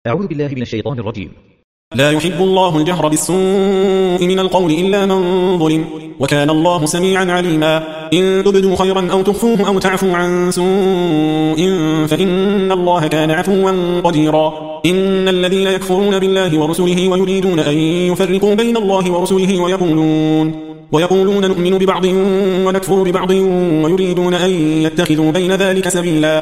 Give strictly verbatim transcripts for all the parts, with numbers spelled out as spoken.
أعوذ بالله من الشيطان الرجيم. لا يحب الله الجهر بالسوء من القول إلا من ظلم، وكان الله سميعا عليما. إن تبدوا خيرا أو تخفوه أو تعفوا عن سوء فإن الله كان عفوا قديرا. إن الذين يكفرون بالله ورسله ويريدون أن يفرقوا بين الله ورسله ويقولون ويقولون نؤمن ببعض ونكفر ببعض ويريدون أن يتخذوا بين ذلك سبيلا،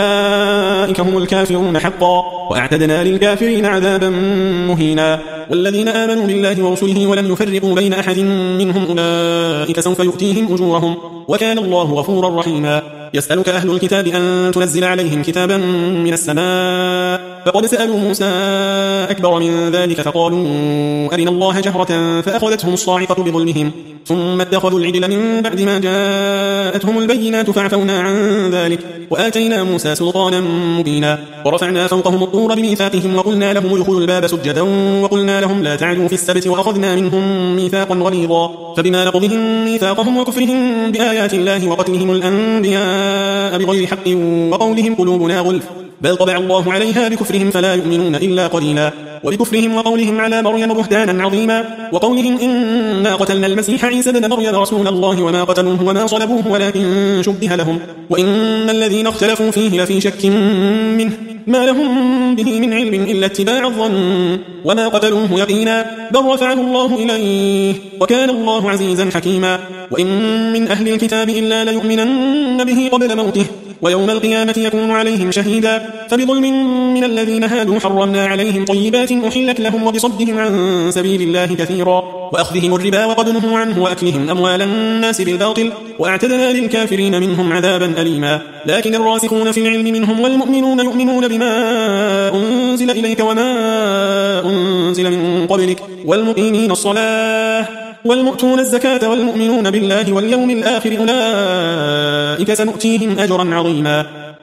أولئك هم الكافرون حقا، وأعتدنا للكافرين عذابا مهينا. والذين آمنوا بالله ورسله ولم يفرقوا بين أحد منهم أولئك سوف يؤتيهم أجورهم، وكان الله غفورا رحيما. يسألك أهل الكتاب أن تنزل عليهم كتابا من السماء، فقد سألوا موسى أكبر من ذلك فقالوا أرنا الله جهرة فأخذتهم الصاعقة بظلمهم ثم اتخذوا العجل من بعد ما جاءتهم البينات فعفونا عن ذلك وآتينا موسى سلطانا مبينا. ورفعنا فوقهم الطور بميثاقهم وقلنا لهم ادخلوا الباب سجدا وقلنا لهم لا تعدوا في السبت وأخذنا منهم ميثاقا غليظا. فبما نقضهم ميثاقهم وكفرهم بآيات الله وقتلهم الأنبياء بغير حق وقولهم قلوبنا غلف بل طبع الله عليها بكفرهم فلا يؤمنون إلا قليلا. وبكفرهم وقولهم على مريم بهتانا عظيما، وقولهم إنا قتلنا المسيح عيسى ابن مريم رسول الله وما قتلوه وما صلبوه ولكن شبه لهم، وإن الذين اختلفوا فيه لفي شك منه ما لهم به من علم إلا اتباع الظن وما قتلوه يقينا بل رفعه الله إليه وكان الله عزيزا حكيما. وإن من أهل الكتاب إلا ليؤمنن به قبل موته ويوم القيامة يكون عليهم شهيدا. فبظلم من الذين هادوا حرمنا عليهم طيبات أحلت لهم وبصدهم عن سبيل الله كثيرا وأخذهم الربا وقد نهوا عنه وأكلهم أموال الناس بالباطل وأعتدنا للكافرين منهم عذابا أليما. لكن الراسخون في العلم منهم والمؤمنون يؤمنون بما أنزل إليك وما أنزل من قبلك والمقيمين الصلاة والمؤتون الزكاة والمؤمنون بالله واليوم الآخر أولئك سنؤتيهم أجرا عظيما.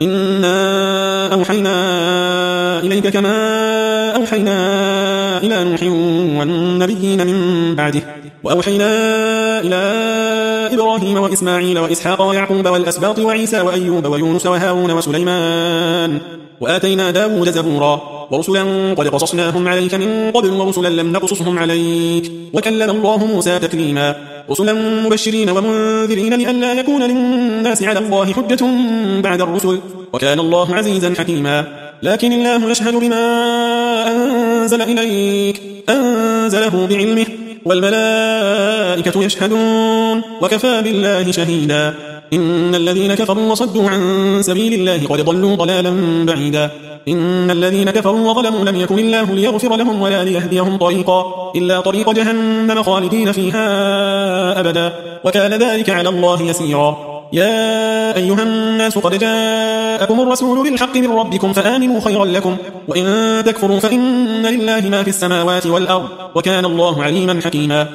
إنا أوحينا إليك كما أوحينا إلى نوح والنبيين من بعده وأوحينا إلى إبراهيم وإسماعيل وإسحاق ويعقوب والأسباط وعيسى وأيوب ويونس وهارون وسليمان وآتينا داود زبورا ورسلا قد قصصناهم عليك من قبل ورسلا لم نقصصهم عليك وكلم الله موسى تكليما. رسلا مبشرين ومنذرين لئلا يكون للناس على الله حجة بعد الرسل وكان الله عزيزا حكيما. لكن الله يشهد بما أنزل إليك أنزله بعلمه والملائكة يشهدون وكفى بالله شهيدا. إن الذين كفروا وصدوا عن سبيل الله قد ضلوا ضلالا بعيدا. إن الذين كفروا وظلموا لم يكن الله ليغفر لهم ولا ليهديهم طريقا إلا طريق جهنم خالدين فيها أبدا وكان ذلك على الله يسيرا. يا أيها الناس قد جاءكم الرسول بالحق من ربكم فآمنوا خيرا لكم وإن تكفروا فإن لله ما في السماوات والأرض وكان الله عليما حكيما.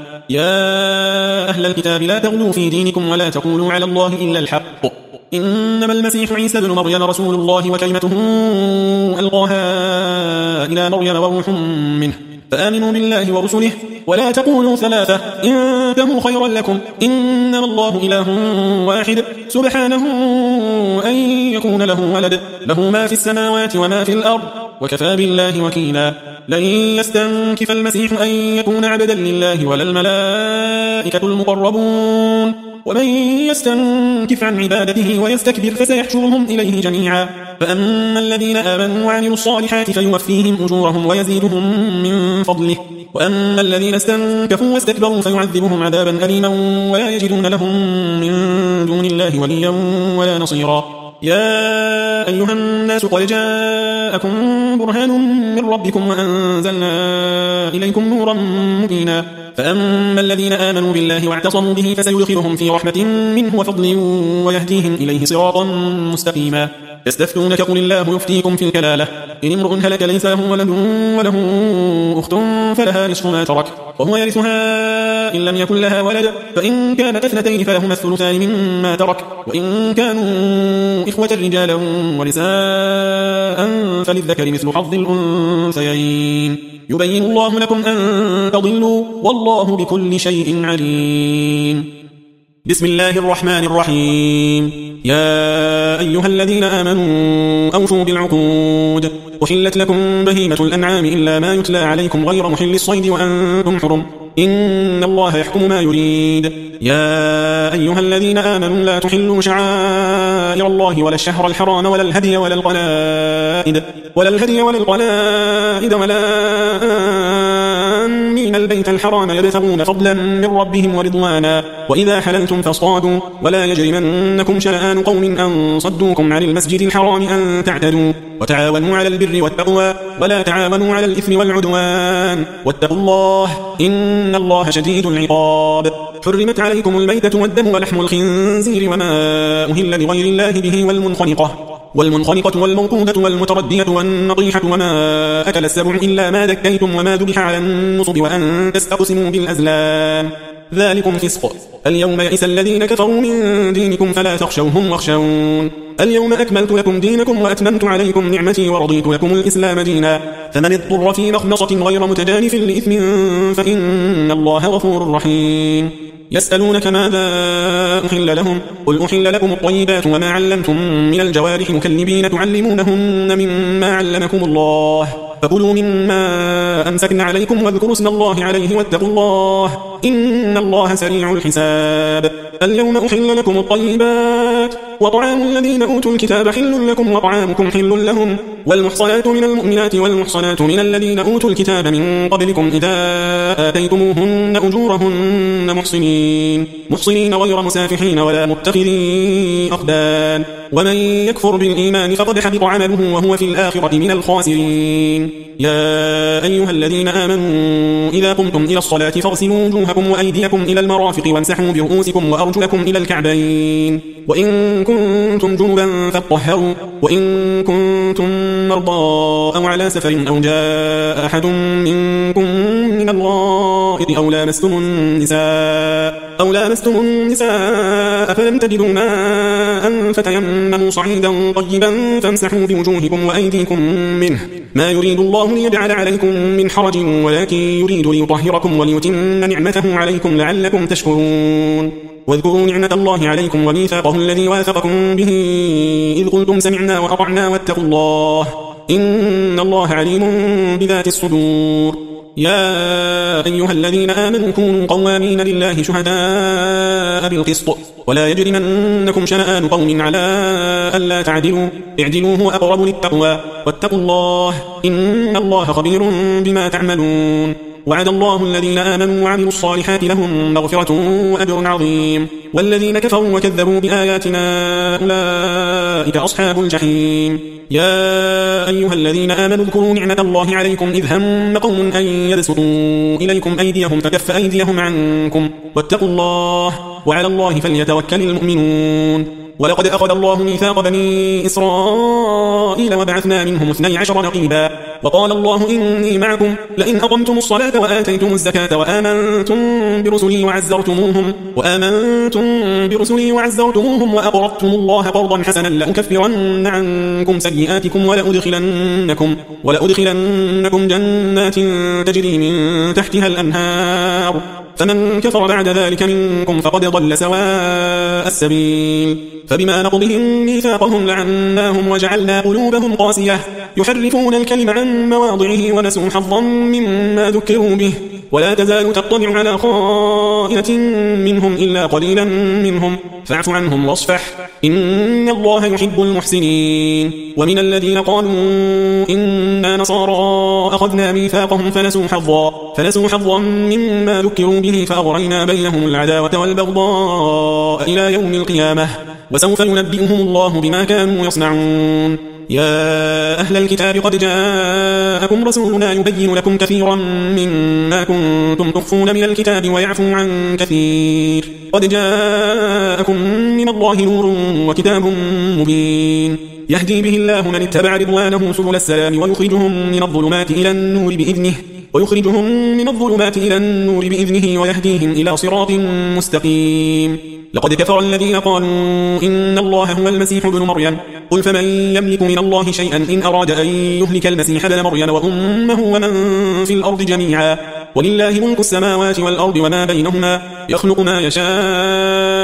يا أهل الكتاب لا تغلوا في دينكم ولا تقولوا على الله إلا الحق إنما المسيح عيسى بن مريم رسول الله وكلمته ألقاها إلى مريم وروح منه فآمنوا بالله ورسله ولا تقولوا ثلاثة انتهوا خيرا لكم إنما الله إله واحد سبحانه أن يكون له ولد له ما في السماوات وما في الأرض وكفى بالله وكيلا. لن يستنكف المسيح أن يكون عبدا لله ولا الملائكة المقربون ومن يستنكف عن عبادته ويستكبر فسيحشرهم إليه جميعا. فأما الذين آمنوا وعملوا الصالحات فيوفيهم أجورهم ويزيدهم من فضله وأما الذين استنكفوا واستكبروا فيعذبهم عذابا أليما ولا يجدون لهم من دون الله وليا ولا نصيرا. يا أيها الناس قد جاءكم برهان من ربكم وأنزلنا إليكم نورا مبينا. فأما الذين آمنوا بالله واعتصموا به فسيدخلهم في رحمة منه وفضل ويهديهم إليه صراطا مستقيما. يستفتونك قل الله يفتيكم في الكلالة إن امرؤ هلك ليس له ولد وله أخت فلها نصف ما ترك وهو يرثها إن لم يكن لها ولد فإن كانت اثنتين فلهما الثلثان مما ترك وإن كانوا إخوة رجالا ونساء فللذكر مثل حظ الأنثيين يبين الله لكم أن تضلوا والله بكل شيء عليم. بسم الله الرحمن الرحيم. يا أيها الذين آمنوا أوفوا بالعقود أحلت لكم بهيمة الأنعام إلا ما يتلى عليكم غير محل الصيد وأنتم حرم إن الله يحكم ما يريد يا أيها الذين آمنوا لا تحلوا شعائر الله ولا الشهر الحرام ولا الهدي ولا القلائد ولا الهدي ولا القلائد ولا آمين البيت الحرام يبتغون فضلا من ربهم ورضوانا وإذا حللتم فاصطادوا ولا يجرمنكم شنآن قوم أن صدوكم عن المسجد الحرام أن تعتدوا وتعاونوا على البر والتقوى ولا تعاونوا على الإثم والعدوان واتقوا الله إن الله شديد العقاب حرمت عليكم الميتة والدم ولحم الخنزير وما أهل لغير الله به والمنخنقة والمنخنقة والموقودة والمتردية والنطيحة وما أكل السبع إلا ما ذكيتم وما ذبح على النصب وأن تستقسموا بالأزلام ذلكم فسق اليوم يئس الذين كفروا من دينكم فلا تخشوهم واخشون اليوم أكملت لكم دينكم وأتممت عليكم نعمتي ورضيت لكم الإسلام دينا فمن اضطر في مخنصة غير متجانف لإثم فإن الله غفور رحيم يسألونك ماذا أحل لهم قل أحل لكم الطيبات وما علمتم من الجوارح مكلبين تعلمونهن مما علمكم الله فكلوا مما أمسكن عليكم واذكروا اسم الله عليه واتقوا الله إن الله سريع الحساب اليوم أحل لكم الطيبات وطعام الذين أوتوا الكتاب حل لكم وطعامكم حل لهم والمحصنات من المؤمنات والمحصنات من الذين أوتوا الكتاب من قبلكم إذا آتيتموهن أجورهن محصنين محصنين غير مسافحين ولا متخذي أخدان ومن يكفر بالإيمان فقد حبط عمله وهو في الآخرة من الخاسرين يا أيها الذين آمنوا إذا قمتم إلى الصلاة فاغسلوا وجوهكم وأيديكم إلى المرافق وامسحوا برؤوسكم وأرجلكم إلى الكعبين وإن كنتم جنبا فاطهروا وإن كنتم مرضى أو على سفر أو جاء أحد منكم من الغائط أو لامستم النساء أو لامستم النساء فلم تجدوا ماء فتيمموا صعيدا طيبا فامسحوا بوجوهكم وأيديكم منه ما يريد الله ليجعل عليكم من حرج ولكن يريد ليطهركم وليتم نعمته عليكم لعلكم تشكرون واذكروا نعمة الله عليكم وميثاقه الذي واثقكم به إذ قلتم سمعنا وأطعنا واتقوا الله إن الله عليم بذات الصدور يا أيها الذين آمنوا كونوا قوامين لله شهداء بالقسط ولا يجرمنكم شنآن قوم على ألا تعدلوا اعدلوا هو أقرب للتقوى واتقوا الله إن الله خبير بما تعملون وعد الله الذين آمنوا وعملوا الصالحات لهم مغفرة وأجر عظيم والذين كفروا وكذبوا بآياتنا أولئك أصحاب الجحيم يا أيها الذين آمنوا اذكروا نعمة الله عليكم إذ هم قوم أن يبسطوا إليكم أيديهم فكف أيديهم عنكم واتقوا الله وعلى الله فليتوكل المؤمنون ولقد أخذ الله ميثاق بني إسرائيل وبعثنا منهم اثني عشر نقيبا وقال الله إني معكم لئن أقمتم الصلاة وآتيتم الزكاة وآمنتم برسلي وعزرتموهم وآمنتم برسلي وعزرتموهم وأقرضتم الله قرضا حسنا لأكفرن عنكم سيئاتكم ولأدخلنكم ولأدخلنكم جنات تجري من تحتها الأنهار فمن كفر بعد ذلك منكم فقد ضل سواء السبيل فبما نقضهم ميثاقهم لعناهم وجعلنا قلوبهم قاسية يحرفون الكلم عن مواضعه ونسوا حظا مما ذكروا به ولا تزال تطلع على خائنة منهم إلا قليلا منهم فاعف عنهم واصفح إن الله يحب المحسنين ومن الذين قالوا إنا نصارى أخذنا ميثاقهم فنسوا حظا فنسوا حظا مما ذكروا به فأغرينا بينهم العداوة والبغضاء إلى يوم القيامة وسوف ينبئهم الله بما كانوا يصنعون يا أهل الكتاب قد جاءكم رسولنا يبين لكم كثيرا مما كنتم تخفون من الكتاب ويعفو عن كثير قد جاءكم من الله نور وكتاب مبين يهدي به الله من اتبع رضوانه سبل السلام ويخرجهم من الظلمات إلى النور بإذنه ويخرجهم من الظلمات إلى النور بإذنه ويهديهم إلى صراط مستقيم لقد كفر الذين قالوا إن الله هو المسيح ابن مريم قل فمن يملك من الله شيئا إن أراد أن يهلك المسيح ابن مريم وأمه ومن في الأرض جميعا ولله ملك السماوات والأرض وما بينهما يخلق ما يشاء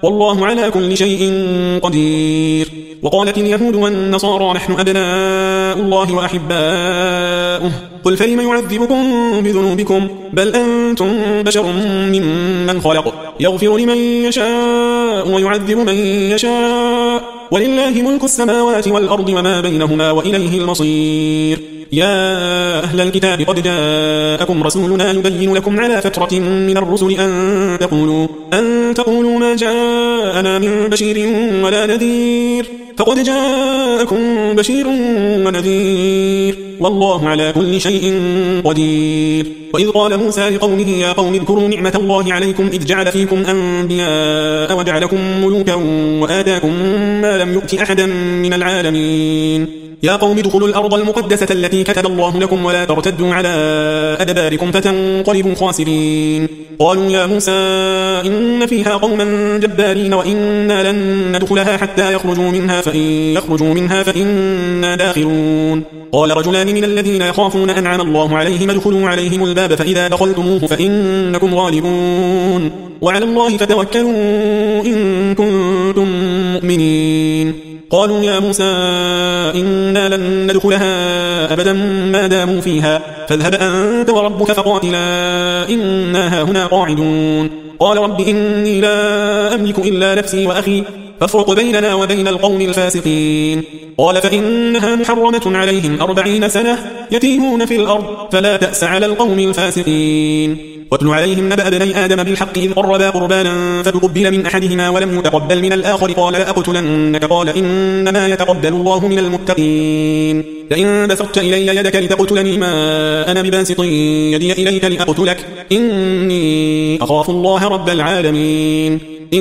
والله على كل شيء قدير. وقالت اليهود والنصارى نحن أبناء الله وأحباؤه قل فلم يعذبكم بذنوبكم بل أنتم بشر ممن خلق يغفر لمن يشاء ويعذب من يشاء ولله ملك السماوات والأرض وما بينهما وإليه المصير. يا أهل الكتاب قد جاءكم رسولنا يبين لكم على فترة من الرسل أن تقولوا, أن تقولوا ما جاءنا من بشير ولا نذير فقد جاءكم بشير ونذير والله على كل شيء قدير. وإذ قال موسى لقومه يا قوم اذكروا نعمة الله عليكم إذ جعل فيكم أنبياء وجعلكم ملوكا وآتاكم ما لم يؤت أحدا من العالمين. يا قوم ادخلوا الأرض المقدسة التي كتب الله لكم ولا ترتدوا على أدباركم فتنقلبوا خاسرين. قالوا يا موسى إن فيها قوما جبارين وإنا لن ندخلها حتى يخرجوا منها فإن يخرجوا منها فإنا داخلون. قال رجلان من الذين يخافون أنعم الله عليهم ادخلوا عليهم الباب فإذا دخلتموه فإنكم غالبون وعلى الله فتوكلوا إن كنتم مؤمنين. قالوا يا موسى إنا لن ندخلها أبدا ما داموا فيها فاذهب أنت وربك فقاتلا إنا هاهنا قاعدون. قال رب إني لا أملك إلا نفسي وأخي فافرق بيننا وبين القوم الفاسقين. قال فإنها محرمة عليهم أربعين سنة يتيهون في الأرض فلا تأس على القوم الفاسقين. واتل عليهم نبأ بني آدم بالحق إذ قربا قربانا فتقبل من أحدهما ولم يتقبل من الآخر قال لأقتلنك قال إنما يتقبل الله من المتقين. لئن بسطت إلي يدك لتقتلني ما أنا بباسط يدي إليك لأقتلك إني أخاف الله رب العالمين.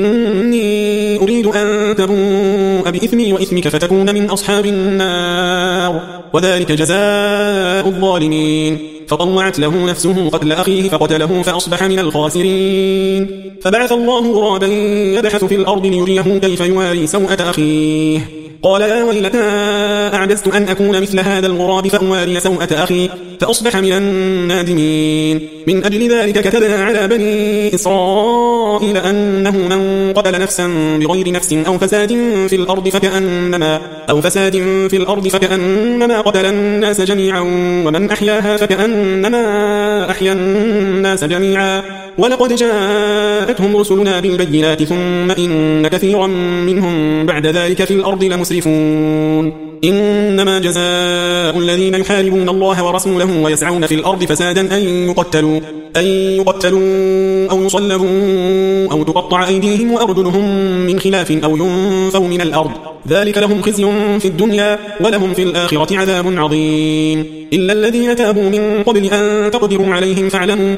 إني أريد أن تبوء بإثمي وإثمك فتكون من أصحاب النار وذلك جزاء الظالمين. فطلعت له نفسه قتل أخيه فقتله فأصبح من الخاسرين. فبعث الله غرابا يبحث في الأرض ليريه كيف يواري سوءة أخيه قال يا ويلتى أعجزت أن أكون مثل هذا الغراب فأواري سوءة أخي فأصبح من النادمين. من أجل ذلك كتبنا على بني إسرائيل أنه من قتل نفسا بغير نفس أو فساد في الأرض فكأنما, أو فساد في الأرض فكأنما قتل الناس جميعا ومن أحياها فكأنما أحيا الناس جميعا ولقد جاءتهم رسلنا بالبينات ثم إن كثيرا منهم بعد ذلك في الأرض لمسرفون. إنما جزاء الذين يحاربون الله ورسوله ويسعون في الأرض فسادا أن يقتلوا, أن يقتلوا أو يصلبوا أو تقطع أيديهم وأرجلهم من خلاف أو ينفوا من الأرض ذلك لهم خزي في الدنيا ولهم في الآخرة عذاب عظيم. إلا الذين تابوا من قبل أن تقدروا عليهم فاعلموا,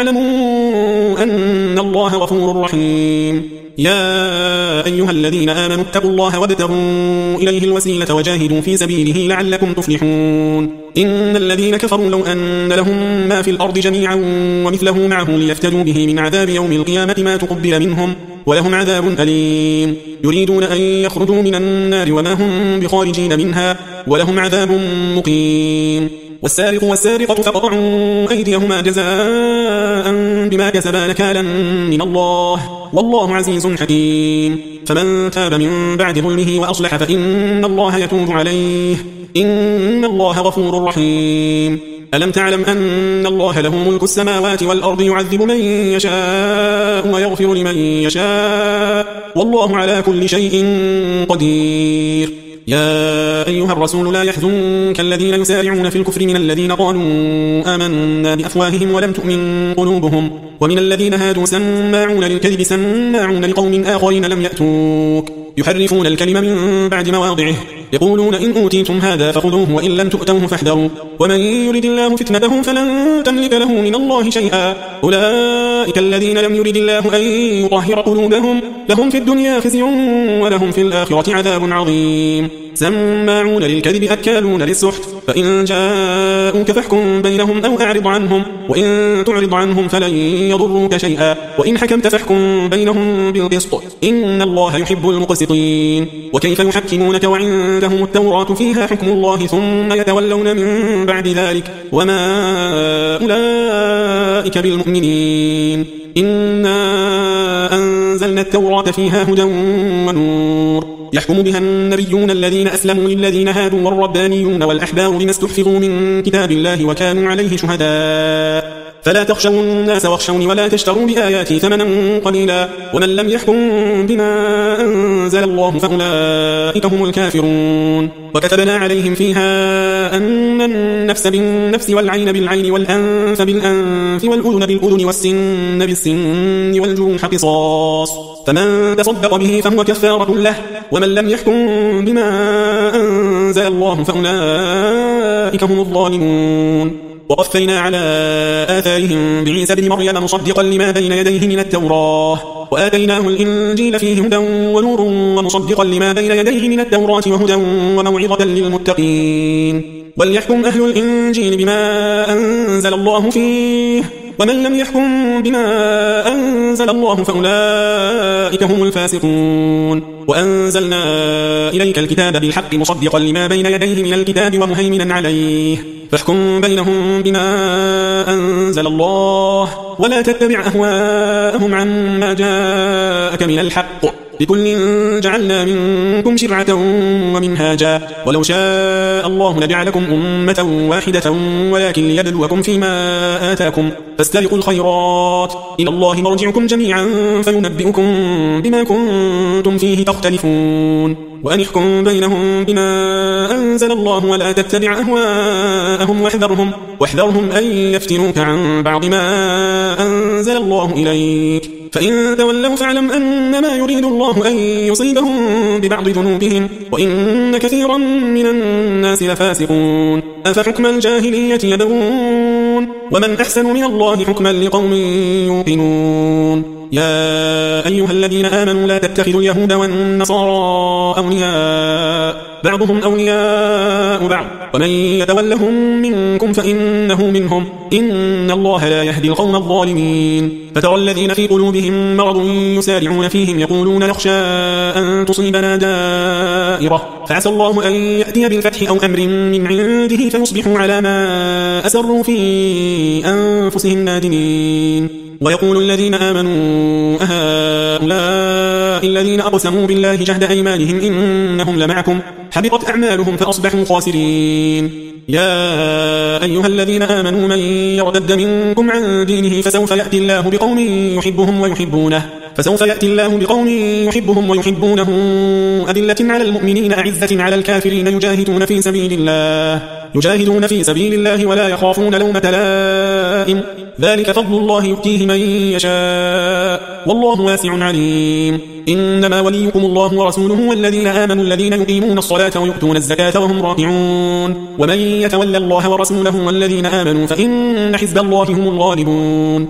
فاعلموا أن الله غفور رحيم. يا أيها الذين آمنوا اتقوا الله وابتغوا إليه الوسيلة وجاهدوا في سبيله لعلكم تفلحون. إن الذين كفروا لو أن لهم ما في الأرض جميعا ومثله معه ليفتدوا به من عذاب يوم القيامة ما تقبل منهم ولهم عذاب أليم. يريدون أن يخرجوا من النار وما هم بخارجين منها ولهم عذاب مقيم. والسارق والسارقة فقطعوا أيديهما جزاء بما كسبا نكالا من الله والله عزيز حكيم. فمن تاب من بعد ظلمه وأصلح فإن الله يتوب عليه إن الله غفور رحيم. ألم تعلم أن الله له ملك السماوات والأرض يعذب من يشاء ويغفر لمن يشاء والله على كل شيء قدير. يا أيها الرسول لا يحزنك الذين يسارعون في الكفر من الذين قالوا آمنا بأفواههم ولم تؤمن قلوبهم ومن الذين هادوا سماعون للكذب سماعون لقوم آخرين لم يأتوك يحرفون الكلم من بعد مواضعه يقولون إن أوتيتم هذا فخذوه وإن لم تؤتوه فاحذروا ومن يرد الله فتنته فلن تملك له من الله شيئا أولئك الذين لم يرد الله أن يطهر قلوبهم لهم في الدنيا خزي ولهم في الآخرة عذاب عظيم. سماعون للكذب أكالون للسحت فإن جاءوك فاحكم بينهم أو أعرض عنهم وإن تعرض عنهم فلن يضروك شيئا وإن حكمت فاحكم بينهم بالقسط إن الله يحب المقسطين. وكيف يحكمونك وعندهم التوراة فيها حكم الله ثم يتولون من بعد ذلك وما أولئك بالمؤمنين. إنا أنزلنا أنزلنا التوراة فيها هدى ونور يحكم بها النبيون الذين أسلموا للذين هادوا والربانيون والأحبار بما استحفظوا من كتاب الله وكانوا عليه شهداء فلا تخشوا الناس واخشوني ولا تشتروا بآياتي ثمنا قليلا ومن لم يحكم بما أنزل الله فأولئك هم الكافرون وكتبنا عليهم فيها أن النفس بالنفس والعين بالعين والأنف بالأنف والأذن بالأذن والسن بالسن والجروح قصاص فمن تصدق به فهو كفارة له ومن لم يحكم بما أنزل الله فأولئك هم الظالمون وقفينا على آثارهم بعيسى بن مريم مصدقا لما بين يديه من التوراة وآتيناه الإنجيل فيه هدى ونور ومصدقا لما بين يديه من التوراة وهدى وموعظة للمتقين وليحكم أهل الإنجيل بما أنزل الله فيه ومن لم يحكم بما أنزل الله فأولئك هم الفاسقون وأنزلنا إليك الكتاب بالحق مصدقا لما بين يديه من الكتاب ومهيمنا عليه فاحكم بينهم بما أنزل الله ولا تتبع أهواءهم عما جاءك من الحق لكل جعلنا منكم شرعة ومنهاجا ولو شاء الله لجعلكم أمة واحدة ولكن ليبلوكم فيما آتاكم فاستبقوا الخيرات إلى الله مرجعكم جميعا فينبئكم بما كنتم فيه تختلفون وأن احكم بينهم بما أنزل الله ولا تتبع أهواءهم واحذرهم, واحذرهم أن يفتنوك عن بعض ما أنزل الله إليك فإن تولوا فاعلم أنما يريد الله أن يصيبهم ببعض ذنوبهم وإن كثيرا من الناس لفاسقون أفحكم الجاهلية يبغون ومن أحسن من الله حكما لقوم يوقنون يا أيها الذين آمنوا لا تتخذوا اليهود والنصارى أولياء بعضهم أولياء بعض ومن يتولهم منكم فإنه منهم إن الله لا يهدي القوم الظالمين فترى الذين في قلوبهم مرض يسارعون فيهم يقولون نخشى أن تصيبنا دائرة فعسى الله أن يأتي بالفتح أو أمر من عنده فيصبحوا على ما أسروا في أنفسهم نادمين ويقول الذين آمنوا أهؤلاء الذين أقسموا بالله جهد أيمانهم إنهم لمعكم حبطت أعمالهم فأصبحوا خاسرين يا أيها الذين آمنوا من يرتد منكم عن دينه فسوف يأتي الله بقوم يحبهم ويحبونه فسوف يأتي الله بقوم يحبهم ويحبونه أذلة على المؤمنين أعزة على الكافرين يجاهدون في سبيل الله يجاهدون في سبيل الله ولا يخافون لومة لائم ذلك فضل الله يؤتيه من يشاء والله واسع عليم إنما وليكم الله ورسوله والذين آمنوا الذين يقيمون الصلاة ويؤتون الزكاة وهم راكعون ومن يتولى الله ورسوله والذين آمنوا فإن حزب الله هم الغالبون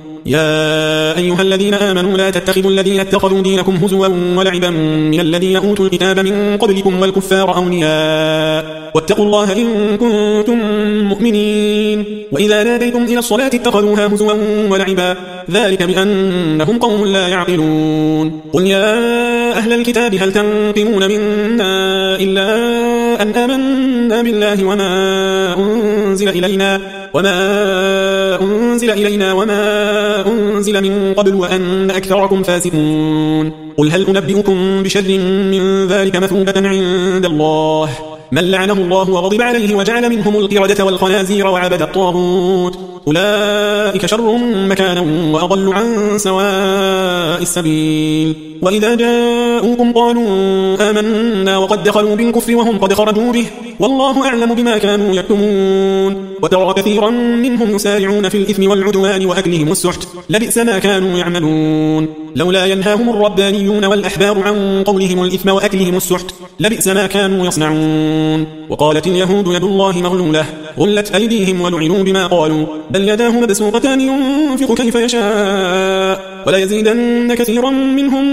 يا أيها الذين آمنوا لا تتخذوا الذين اتخذوا دينكم هزوا ولعبا من الذين أوتوا الكتاب من قبلكم والكفار أولياء واتقوا الله إن كنتم مؤمنين وإذا ناديتم إلى الصلاة اتخذوها هزوا ولعبا ذلك بأنهم قوم لا يعقلون قل يا أهل الكتاب هل تنقمون منا إلا أن آمنا بالله وما أنزل إلينا وما أنزل إلينا وما أنزل من قبل وأن أكثركم فاسقون قل هل أنبئكم بشر من ذلك مثوبة عند الله من لعنه الله وغضب عليه وجعل منهم القردة والخنازير وعبد الطاغوت أولئك شر مكانا وأضل عن سواء السبيل وإذا جاءوكم قالوا آمنا وقد دخلوا بالكفر وهم قد خرجوا به والله أعلم بما كانوا يكتمون وترى كثيرا منهم يسارعون في الإثم والعدوان وأكلهم السحت لبئس ما كانوا يعملون لولا ينهاهم الربانيون والأحبار عن قولهم الإثم وأكلهم السحت لبئس ما كانوا يصنعون وقالت اليهود يد الله مغلولة غلت أيديهم ولعنوا بما قالوا بل يداه مبسوطتان ينفق كيف يشاء وليزيدن كثيرا منهم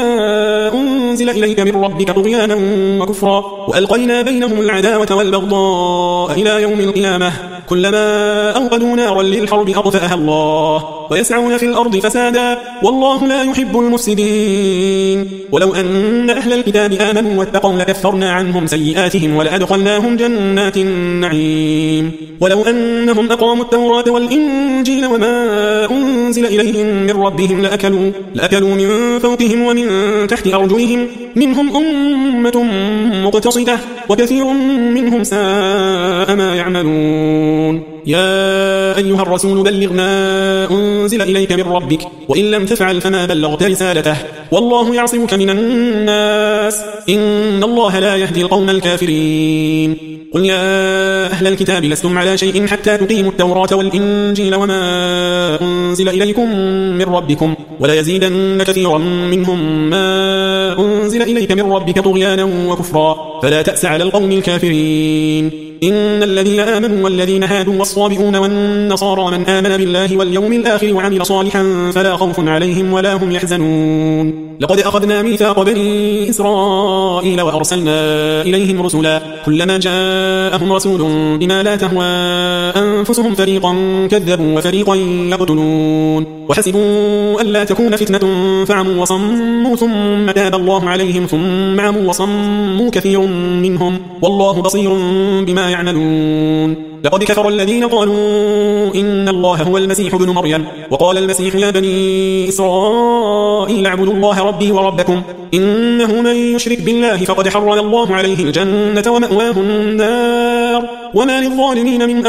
ما أنزل إليك من ربك طغيانا وكفرا وألقينا بينهم العداوة والبغضاء إلى يوم القيامة كلما أوقدوا نارا للحرب أطفأها الله ويسعون في الأرض فسادا والله لا يحب المفسدين. ولو أن أهل الكتاب آمنوا واتقوا لكفرنا عنهم سيئاتهم ولأدخلناهم جنات النعيم. ولو أنهم أقاموا التوراة والإنجيل وما أنزل إليهم من ربهم لأكلوا, لأكلوا من فوقهم ومن تحت أرجلهم منهم أمة مقتصدة وكثير منهم ساء ما يعملون. يا أيها الرسول بلغ ما أنزل إليك من ربك وإن لم تفعل فما بلغت رسالته والله يعصمك من الناس إن الله لا يهدي القوم الكافرين. قل يا أهل الكتاب لستم على شيء حتى تقيموا التوراة والإنجيل وما أنزل إليكم من ربكم ولا يزيدن كثيرا منهم ما أنزل إليك من ربك طغيانا وكفرا فلا تأس على القوم الكافرين. إن الذين آمنوا والذين هادوا والصابئون والنصارى من آمن بالله واليوم الآخر وعمل صالحا فلا خوف عليهم ولا هم يحزنون. لقد أخذنا ميثاق بني إسرائيل وأرسلنا إليهم رسلا كلما جاءهم رسول بما لا تهوى أنفسهم فريقا كذبوا وفريقا يقتلون وحسبوا ألا تكون فتنة فعموا وصموا ثم تاب الله عليهم ثم عموا وصموا كثير منهم والله بصير بما يعملون. لقد كفر الذين قالوا إن الله هو المسيح ابن مريم وقال المسيح يا بني إسرائيل اعبدوا الله ربي وربكم إنه من يشرك بالله فقد حرم الله عليه الجنة ومأواه النار وما للظالمين من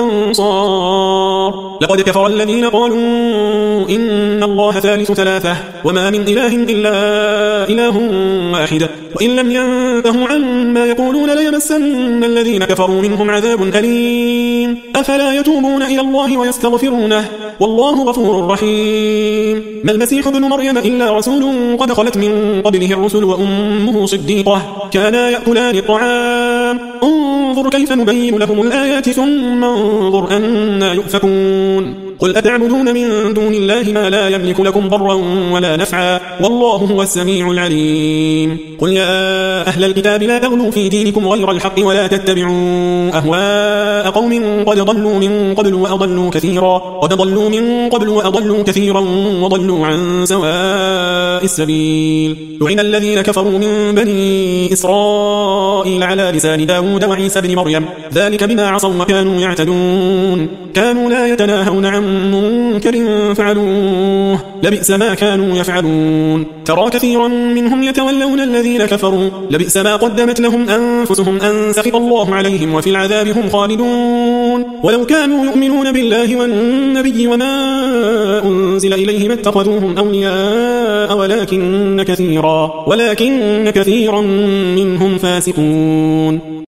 أنصار. لقد كفر الذين قالوا إن الله ثالث ثلاثة وما من إله إلا إله واحد وإن لم ينتهوا عما يقولون ليمسن الذين كفروا منهم عذاب أليم. أفلا يتوبون إلى الله ويستغفرونه والله غفور رحيم. ما المسيح ابن مريم إلا رسول قد خلت من قبله الرسل وأمه صديقة كانا يأكلان الطعام انظر كيف نبين لهم الآيات ثم انظر أنا يؤفكون. قل أتعبدون من دون الله ما لا يملك لكم ضرا ولا نفعا والله هو السميع العليم. قل يا أهل الكتاب لا تغلوا في دينكم غير الحق ولا تتبعوا أهواء قوم قد ضلوا من قبل وأضلوا كثيرا قد ضلوا من قبل وأضلوا كثيرا وضلوا عن سواء السبيل. لعن الذين كفروا من بني إسرائيل على لسان داود وعيسى بن مريم ذلك بما عصوا وكانوا يعتدون كانوا لا يتناهون عن منكر فعلوه لبئس ما كانوا يفعلون. ترى كثيرا منهم يتولون الذين كفروا لبئس ما قدمت لهم أنفسهم أن سخط الله عليهم وفي العذاب هم خالدون. ولو كانوا يؤمنون بالله والنبي وما أنزل إليهم اتخذوهم أولياء ولكن كثيرا ولكن كثيرا منهم فاسقون.